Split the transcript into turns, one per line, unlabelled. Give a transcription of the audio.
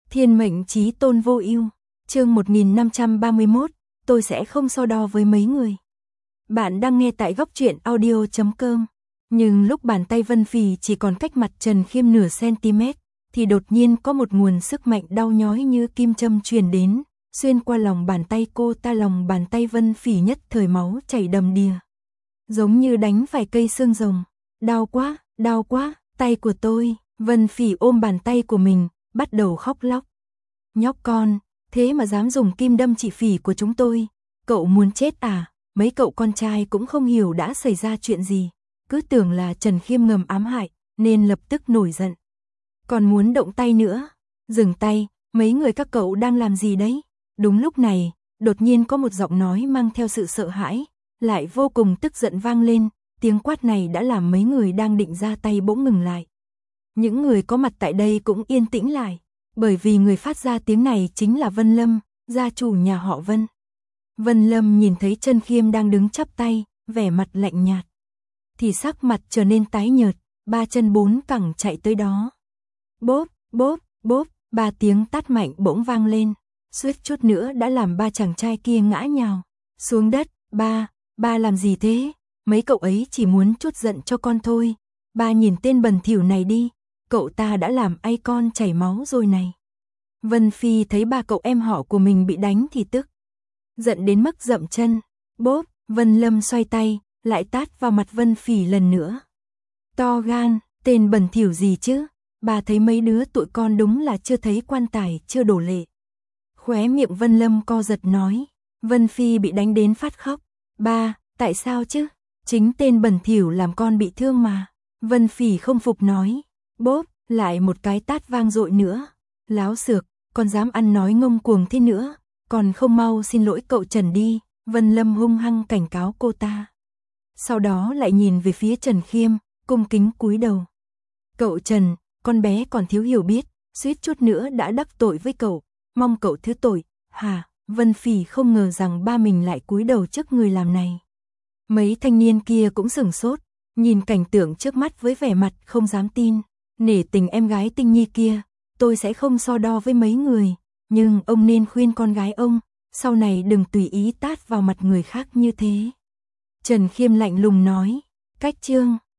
Thiên mệnh chí tôn vô ưu, chương 1531, tôi sẽ không so đo với mấy người. Bạn đang nghe tại góc truyện audio.com. Nhưng lúc bàn tay Vân Phỉ chỉ còn cách mặt Trần Khiêm nửa cm, thì đột nhiên có một nguồn sức mạnh đau nhói như kim châm truyền đến, xuyên qua lòng bàn tay cô ta. Lòng bàn tay Vân Phỉ nhất thời máu chảy đầm đìa, giống như đánh phải cây xương rồng. Đau quá, tay của tôi. Vân Phỉ ôm bàn tay của mình, bắt đầu khóc lóc. Nhóc con, thế mà dám dùng kim đâm chị Phỉ của chúng tôi, cậu muốn chết à? Mấy cậu con trai cũng không hiểu đã xảy ra chuyện gì, cứ tưởng là Trần Khiêm ngầm ám hại, nên lập tức nổi giận. Còn muốn động tay nữa, dừng tay, mấy người các cậu đang làm gì đấy? Đúng lúc này, đột nhiên có một giọng nói mang theo sự sợ hãi, lại vô cùng tức giận vang lên, tiếng quát này đã làm mấy người đang định ra tay bỗng ngừng lại. Những người có mặt tại đây cũng yên tĩnh lại, bởi vì người phát ra tiếng này chính là Vân Lâm, gia chủ nhà họ Vân. Vân Lâm nhìn thấy Trần Khiêm đang đứng chắp tay, vẻ mặt lạnh nhạt, thì sắc mặt trở nên tái nhợt, ba chân bốn cẳng chạy tới đó. Bốp, ba tiếng tát mạnh bỗng vang lên, suýt chút nữa đã làm ba chàng trai kia ngã nhào xuống đất. Ba làm gì thế? Mấy cậu ấy chỉ muốn trút giận cho con thôi. Ba nhìn tên bẩn thỉu này đi, cậu ta đã làm ai con chảy máu rồi này. Vân Phi thấy ba cậu em họ của mình bị đánh thì tức giận đến mức dậm chân. Bốp, Vân Lâm xoay tay, lại tát vào mặt Vân Phỉ lần nữa. To gan, tên bẩn thỉu gì chứ? Bà thấy mấy đứa tụi con đúng là chưa thấy quan tài chưa đổ lệ. Khóe miệng Vân Lâm co giật nói. Vân Phi bị đánh đến phát khóc. Ba, tại sao chứ? Chính tên bẩn thỉu làm con bị thương mà. Vân Phỉ không phục nói. Bốp, lại một cái tát vang dội nữa. Láo xược, con dám ăn nói ngông cuồng thế nữa, còn không mau xin lỗi cậu Trần đi. Vân Lâm hung hăng cảnh cáo cô ta. Sau đó lại nhìn về phía Trần Khiêm, cung kính cúi đầu. Cậu Trần, con bé còn thiếu hiểu biết, suýt chút nữa đã đắc tội với cậu, mong cậu thứ tội. Hả? Vân Phỉ không ngờ rằng ba mình lại cúi đầu trước người làm này. Mấy thanh niên kia cũng sửng sốt, nhìn cảnh tượng trước mắt với vẻ mặt không dám tin. Nể tình em gái Tinh Nhi kia, tôi sẽ không so đo với mấy người, nhưng ông nên khuyên con gái ông, sau này đừng tùy ý tát vào mặt người khác như thế. Trần Khiêm lạnh lùng nói. Cách chương